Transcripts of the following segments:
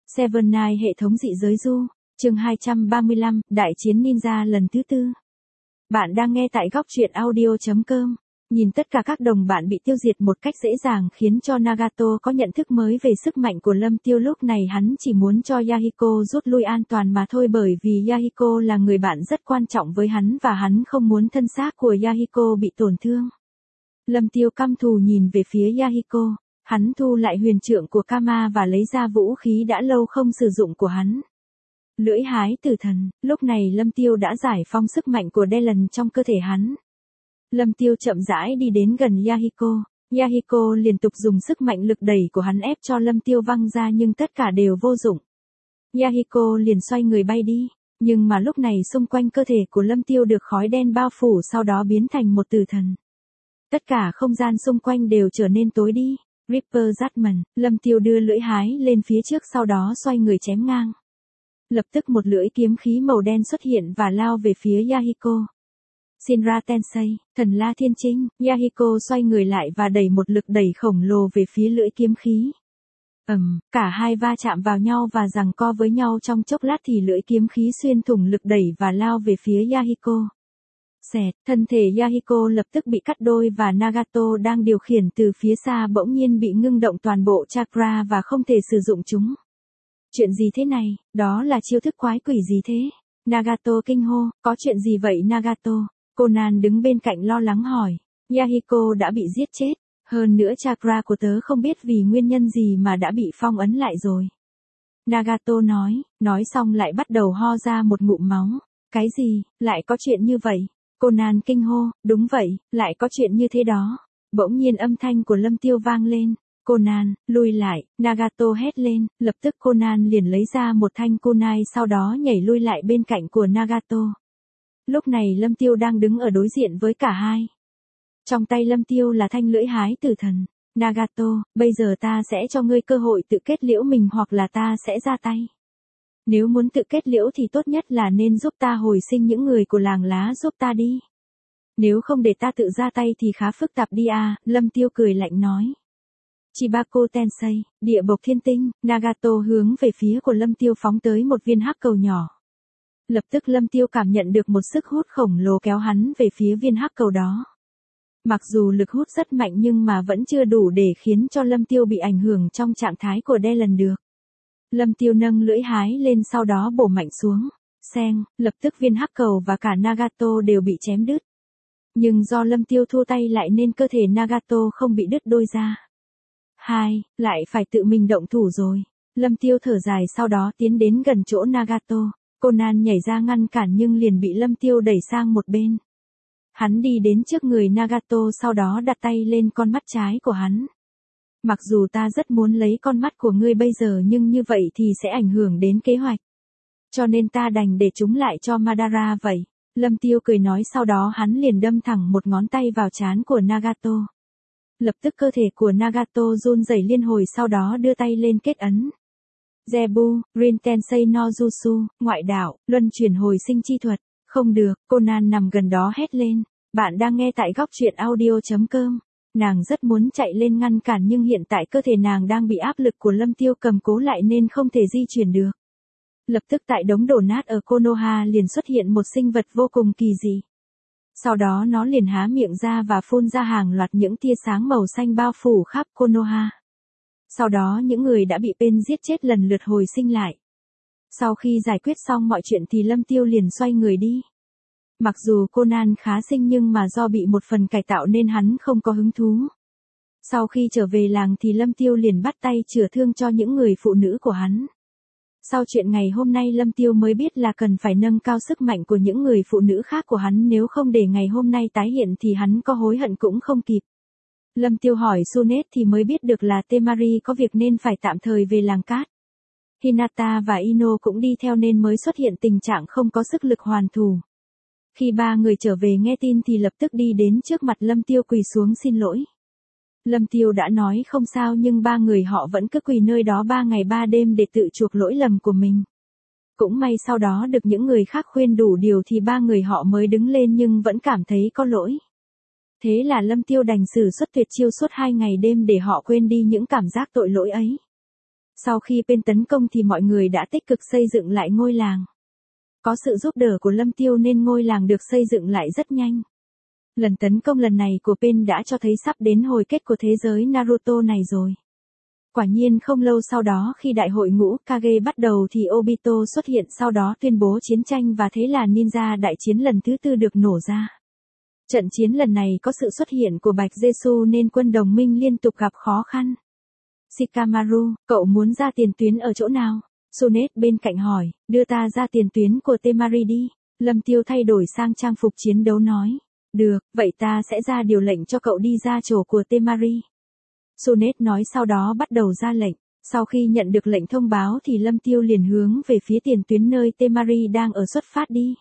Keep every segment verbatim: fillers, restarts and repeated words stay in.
Seven Knight hệ thống dị giới du, chương hai trăm ba mươi lăm, Đại chiến Ninja lần thứ tư. Bạn đang nghe tại góc truyện audio chấm com. Nhìn tất cả các đồng bạn bị tiêu diệt một cách dễ dàng khiến cho Nagato có nhận thức mới về sức mạnh của Lâm Tiêu. Lúc này hắn chỉ muốn cho Yahiko rút lui an toàn mà thôi, bởi vì Yahiko là người bạn rất quan trọng với hắn và hắn không muốn thân xác của Yahiko bị tổn thương. Lâm Tiêu căm thù nhìn về phía Yahiko, hắn thu lại huyền trượng của Kama và lấy ra vũ khí đã lâu không sử dụng của hắn. Lưỡi hái tử thần. Lúc này Lâm Tiêu đã giải phóng sức mạnh của Delan trong cơ thể hắn. Lâm Tiêu chậm rãi đi đến gần Yahiko. Yahiko liên tục dùng sức mạnh lực đẩy của hắn ép cho Lâm Tiêu văng ra nhưng tất cả đều vô dụng. Yahiko liền xoay người bay đi. Nhưng mà lúc này xung quanh cơ thể của Lâm Tiêu được khói đen bao phủ, sau đó biến thành một tử thần. Tất cả không gian xung quanh đều trở nên tối đi. Reaper Judgment. Lâm Tiêu đưa lưỡi hái lên phía trước, sau đó xoay người chém ngang. Lập tức một lưỡi kiếm khí màu đen xuất hiện và lao về phía Yahiko. Shinra Tensei, thần La Thiên Trinh. Yahiko xoay người lại và đẩy một lực đẩy khổng lồ về phía lưỡi kiếm khí. Ầm, um, cả hai va chạm vào nhau và giằng co với nhau trong chốc lát thì lưỡi kiếm khí xuyên thủng lực đẩy và lao về phía Yahiko. Xẹt, thân thể Yahiko lập tức bị cắt đôi và Nagato đang điều khiển từ phía xa bỗng nhiên bị ngưng động toàn bộ chakra và không thể sử dụng chúng. Chuyện gì thế này, đó là chiêu thức quái quỷ gì thế? Nagato kinh hô, có chuyện gì vậy Nagato? Conan đứng bên cạnh lo lắng hỏi. Yahiko đã bị giết chết, hơn nữa chakra của tớ không biết vì nguyên nhân gì mà đã bị phong ấn lại rồi. Nagato nói, nói xong lại bắt đầu ho ra một ngụm máu. Cái gì, lại có chuyện như vậy? Conan kinh hô, đúng vậy, lại có chuyện như thế đó. Bỗng nhiên âm thanh của Lâm Tiêu vang lên. Conan, lui lại, Nagato hét lên, lập tức Conan liền lấy ra một thanh kunai, sau đó nhảy lui lại bên cạnh của Nagato. Lúc này Lâm Tiêu đang đứng ở đối diện với cả hai. Trong tay Lâm Tiêu là thanh lưỡi hái tử thần. Nagato, bây giờ ta sẽ cho ngươi cơ hội tự kết liễu mình hoặc là ta sẽ ra tay. Nếu muốn tự kết liễu thì tốt nhất là nên giúp ta hồi sinh những người của làng lá giúp ta đi. Nếu không để ta tự ra tay thì khá phức tạp đi à, Lâm Tiêu cười lạnh nói. Chibako Tensei, địa bộc thiên tinh. Nagato hướng về phía của Lâm Tiêu phóng tới một viên hắc cầu nhỏ. Lập tức Lâm Tiêu cảm nhận được một sức hút khổng lồ kéo hắn về phía viên hắc cầu đó. Mặc dù lực hút rất mạnh nhưng mà vẫn chưa đủ để khiến cho Lâm Tiêu bị ảnh hưởng trong trạng thái của Delan được. Lâm Tiêu nâng lưỡi hái lên sau đó bổ mạnh xuống. Xeng, lập tức viên hắc cầu và cả Nagato đều bị chém đứt. Nhưng do Lâm Tiêu thua tay lại nên cơ thể Nagato không bị đứt đôi ra. Hai, lại phải tự mình động thủ rồi. Lâm Tiêu thở dài sau đó tiến đến gần chỗ Nagato. Conan nhảy ra ngăn cản nhưng liền bị Lâm Tiêu đẩy sang một bên. Hắn đi đến trước người Nagato sau đó đặt tay lên con mắt trái của hắn. Mặc dù ta rất muốn lấy con mắt của ngươi bây giờ nhưng như vậy thì sẽ ảnh hưởng đến kế hoạch. Cho nên ta đành để chúng lại cho Madara vậy. Lâm Tiêu cười nói, sau đó hắn liền đâm thẳng một ngón tay vào trán của Nagato. Lập tức cơ thể của Nagato run rẩy liên hồi, sau đó đưa tay lên kết ấn. Zebu, Rin Tensei no Jutsu, ngoại đạo, luân chuyển hồi sinh chi thuật. Không được, Conan nằm gần đó hét lên. Bạn đang nghe tại góc truyện audio chấm com. Nàng rất muốn chạy lên ngăn cản nhưng hiện tại cơ thể nàng đang bị áp lực của Lâm Tiêu cầm cố lại nên không thể di chuyển được. Lập tức tại đống đổ nát ở Konoha liền xuất hiện một sinh vật vô cùng kỳ dị. Sau đó nó liền há miệng ra và phun ra hàng loạt những tia sáng màu xanh bao phủ khắp Konoha. Sau đó những người đã bị Pain giết chết lần lượt hồi sinh lại. Sau khi giải quyết xong mọi chuyện thì Lâm Tiêu liền xoay người đi. Mặc dù Conan khá xinh nhưng mà do bị một phần cải tạo nên hắn không có hứng thú. Sau khi trở về làng thì Lâm Tiêu liền bắt tay chữa thương cho những người phụ nữ của hắn. Sau chuyện ngày hôm nay Lâm Tiêu mới biết là cần phải nâng cao sức mạnh của những người phụ nữ khác của hắn, nếu không để ngày hôm nay tái hiện thì hắn có hối hận cũng không kịp. Lâm Tiêu hỏi Sunet thì mới biết được là Temari có việc nên phải tạm thời về làng cát. Hinata và Ino cũng đi theo nên mới xuất hiện tình trạng không có sức lực hoàn thủ. Khi ba người trở về nghe tin thì lập tức đi đến trước mặt Lâm Tiêu quỳ xuống xin lỗi. Lâm Tiêu đã nói không sao nhưng ba người họ vẫn cứ quỳ nơi đó ba ngày ba đêm để tự chuộc lỗi lầm của mình. Cũng may sau đó được những người khác khuyên đủ điều thì ba người họ mới đứng lên nhưng vẫn cảm thấy có lỗi. Thế là Lâm Tiêu đành sử xuất tuyệt chiêu suốt hai ngày đêm để họ quên đi những cảm giác tội lỗi ấy. Sau khi bên tấn công thì mọi người đã tích cực xây dựng lại ngôi làng. Có sự giúp đỡ của Lâm Tiêu nên ngôi làng được xây dựng lại rất nhanh. Lần tấn công lần này của Pain đã cho thấy sắp đến hồi kết của thế giới Naruto này rồi. Quả nhiên không lâu sau đó khi đại hội ngũ Kage bắt đầu thì Obito xuất hiện sau đó tuyên bố chiến tranh và thế là ninja đại chiến lần thứ tư được nổ ra. Trận chiến lần này có sự xuất hiện của Bạch Jesu nên quân đồng minh liên tục gặp khó khăn. Shikamaru, cậu muốn ra tiền tuyến ở chỗ nào? Tsunade bên cạnh hỏi, đưa ta ra tiền tuyến của Temari đi. Lâm Tiêu thay đổi sang trang phục chiến đấu nói. Được, vậy ta sẽ ra điều lệnh cho cậu đi ra chỗ của Temari. Tsunade nói sau đó bắt đầu ra lệnh. Sau khi nhận được lệnh thông báo thì Lâm Tiêu liền hướng về phía tiền tuyến nơi Temari đang ở xuất phát đi.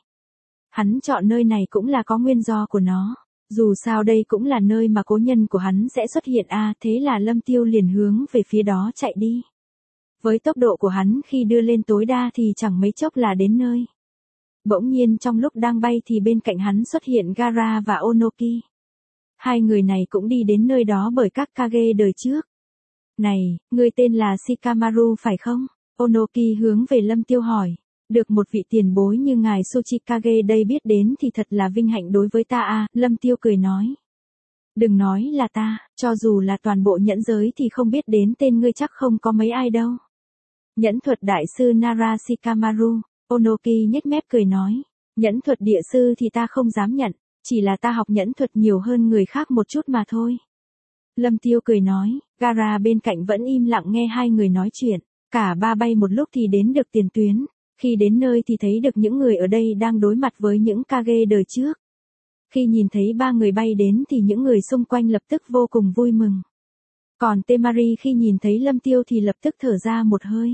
Hắn chọn nơi này cũng là có nguyên do của nó. Dù sao đây cũng là nơi mà cố nhân của hắn sẽ xuất hiện a à, thế là Lâm Tiêu liền hướng về phía đó chạy đi. Với tốc độ của hắn khi đưa lên tối đa thì chẳng mấy chốc là đến nơi. Bỗng nhiên trong lúc đang bay thì bên cạnh hắn xuất hiện Gaara và Onoki. Hai người này cũng đi đến nơi đó bởi các Kage đời trước. Này, người tên là Shikamaru phải không? Onoki hướng về Lâm Tiêu hỏi. Được một vị tiền bối như ngài Tsuchikage đây biết đến thì thật là vinh hạnh đối với ta à, Lâm Tiêu cười nói. Đừng nói là ta, cho dù là toàn bộ nhẫn giới thì không biết đến tên ngươi chắc không có mấy ai đâu. Nhẫn thuật đại sư Nara Shikamaru, Onoki nhếch mép cười nói. Nhẫn thuật địa sư thì ta không dám nhận, chỉ là ta học nhẫn thuật nhiều hơn người khác một chút mà thôi. Lâm Tiêu cười nói, Gaara bên cạnh vẫn im lặng nghe hai người nói chuyện, cả ba bay một lúc thì đến được tiền tuyến. Khi đến nơi thì thấy được những người ở đây đang đối mặt với những Kage đời trước. Khi nhìn thấy ba người bay đến thì những người xung quanh lập tức vô cùng vui mừng. Còn Temari khi nhìn thấy Lâm Tiêu thì lập tức thở ra một hơi.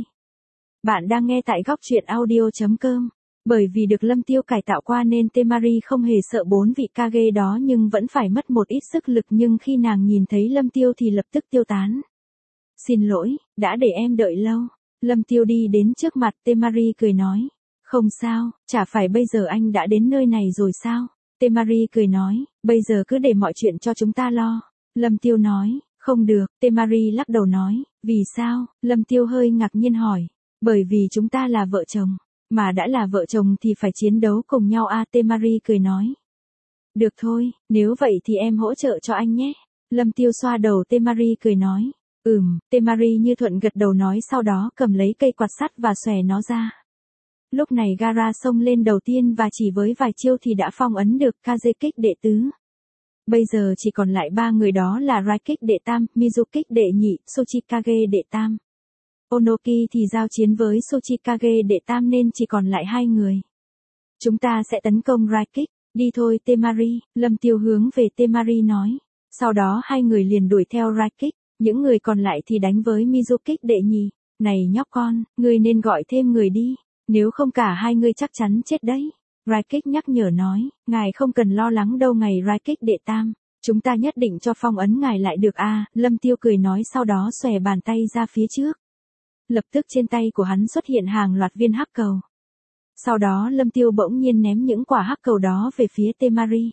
Bạn đang nghe tại góc truyện audio chấm com. Bởi vì được Lâm Tiêu cải tạo qua nên Temari không hề sợ bốn vị Kage đó nhưng vẫn phải mất một ít sức lực nhưng khi nàng nhìn thấy Lâm Tiêu thì lập tức tiêu tán. Xin lỗi, đã để em đợi lâu. Lâm Tiêu đi đến trước mặt Temari cười nói. Không sao, chả phải bây giờ anh đã đến nơi này rồi sao? Temari cười nói, bây giờ cứ để mọi chuyện cho chúng ta lo. Lâm Tiêu nói, không được, Temari lắc đầu nói, vì sao? Lâm Tiêu hơi ngạc nhiên hỏi, bởi vì chúng ta là vợ chồng, mà đã là vợ chồng thì phải chiến đấu cùng nhau à, Temari cười nói. Được thôi, nếu vậy thì em hỗ trợ cho anh nhé. Lâm Tiêu xoa đầu Temari cười nói. Ừm, Temari như thuận gật đầu nói sau đó cầm lấy cây quạt sắt và xòe nó ra. Lúc này Gaara xông lên đầu tiên và chỉ với vài chiêu thì đã phong ấn được Kazekích đệ tứ. Bây giờ chỉ còn lại ba người đó là Raikích đệ tam, Mizukích đệ nhị, Tsuchikage đệ tam. Onoki thì giao chiến với Tsuchikage đệ tam nên chỉ còn lại hai người. Chúng ta sẽ tấn công Raikích, đi thôi Temari, Lâm Tiêu hướng về Temari nói. Sau đó hai người liền đuổi theo Raikích. Những người còn lại thì đánh với Mizukích đệ nhì. Này nhóc con, ngươi nên gọi thêm người đi. Nếu không cả hai ngươi chắc chắn chết đấy. Raikích nhắc nhở nói, ngài không cần lo lắng đâu ngày Raikích đệ tam. Chúng ta nhất định cho phong ấn ngài lại được a à, Lâm Tiêu cười nói sau đó xòe bàn tay ra phía trước. Lập tức trên tay của hắn xuất hiện hàng loạt viên hắc cầu. Sau đó Lâm Tiêu bỗng nhiên ném những quả hắc cầu đó về phía Temari.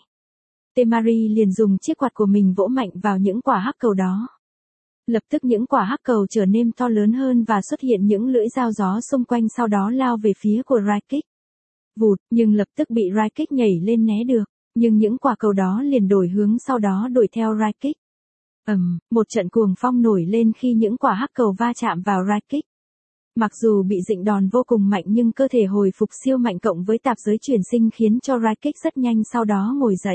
Temari liền dùng chiếc quạt của mình vỗ mạnh vào những quả hắc cầu đó. Lập tức những quả hắc cầu trở nên to lớn hơn và xuất hiện những lưỡi dao gió xung quanh sau đó lao về phía của Raikích. Vụt, nhưng lập tức bị Raikích nhảy lên né được, nhưng những quả cầu đó liền đổi hướng sau đó đuổi theo Raikích. Ầm, um, một trận cuồng phong nổi lên khi những quả hắc cầu va chạm vào Raikích. Mặc dù bị dịnh đòn vô cùng mạnh nhưng cơ thể hồi phục siêu mạnh cộng với tạp giới chuyển sinh khiến cho Raikích rất nhanh sau đó ngồi dậy.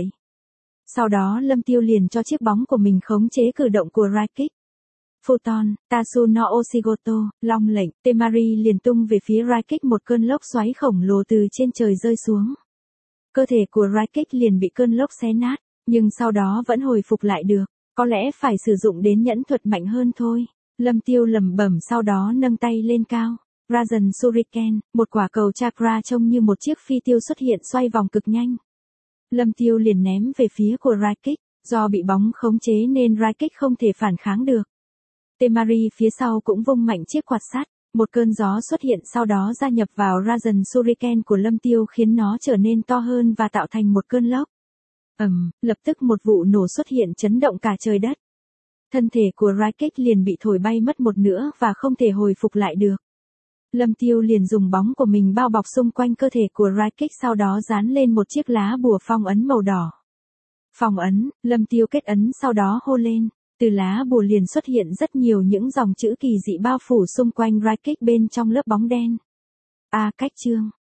Sau đó Lâm Tiêu liền cho chiếc bóng của mình khống chế cử động của Raikích. Photon, Tatsu no Oshigoto, Long lệnh, Temari liền tung về phía Raikích một cơn lốc xoáy khổng lồ từ trên trời rơi xuống. Cơ thể của Raikích liền bị cơn lốc xé nát, nhưng sau đó vẫn hồi phục lại được, có lẽ phải sử dụng đến nhẫn thuật mạnh hơn thôi. Lâm Tiêu lẩm bẩm sau đó nâng tay lên cao. Rasen Shuriken, một quả cầu chakra trông như một chiếc phi tiêu xuất hiện xoay vòng cực nhanh. Lâm Tiêu liền ném về phía của Raikích, do bị bóng khống chế nên Raikích không thể phản kháng được. Temari phía sau cũng vung mạnh chiếc quạt sắt, một cơn gió xuất hiện sau đó gia nhập vào Rasen Shuriken của Lâm Tiêu khiến nó trở nên to hơn và tạo thành một cơn lốc. Ầm, um, lập tức một vụ nổ xuất hiện chấn động cả trời đất. Thân thể của Rakic liền bị thổi bay mất một nửa và không thể hồi phục lại được. Lâm Tiêu liền dùng bóng của mình bao bọc xung quanh cơ thể của Rakic, sau đó dán lên một chiếc lá bùa phong ấn màu đỏ. Phong ấn, Lâm Tiêu kết ấn sau đó hô lên, từ lá bùa liền xuất hiện rất nhiều những dòng chữ kỳ dị bao phủ xung quanh Rakic bên trong lớp bóng đen. A cách chương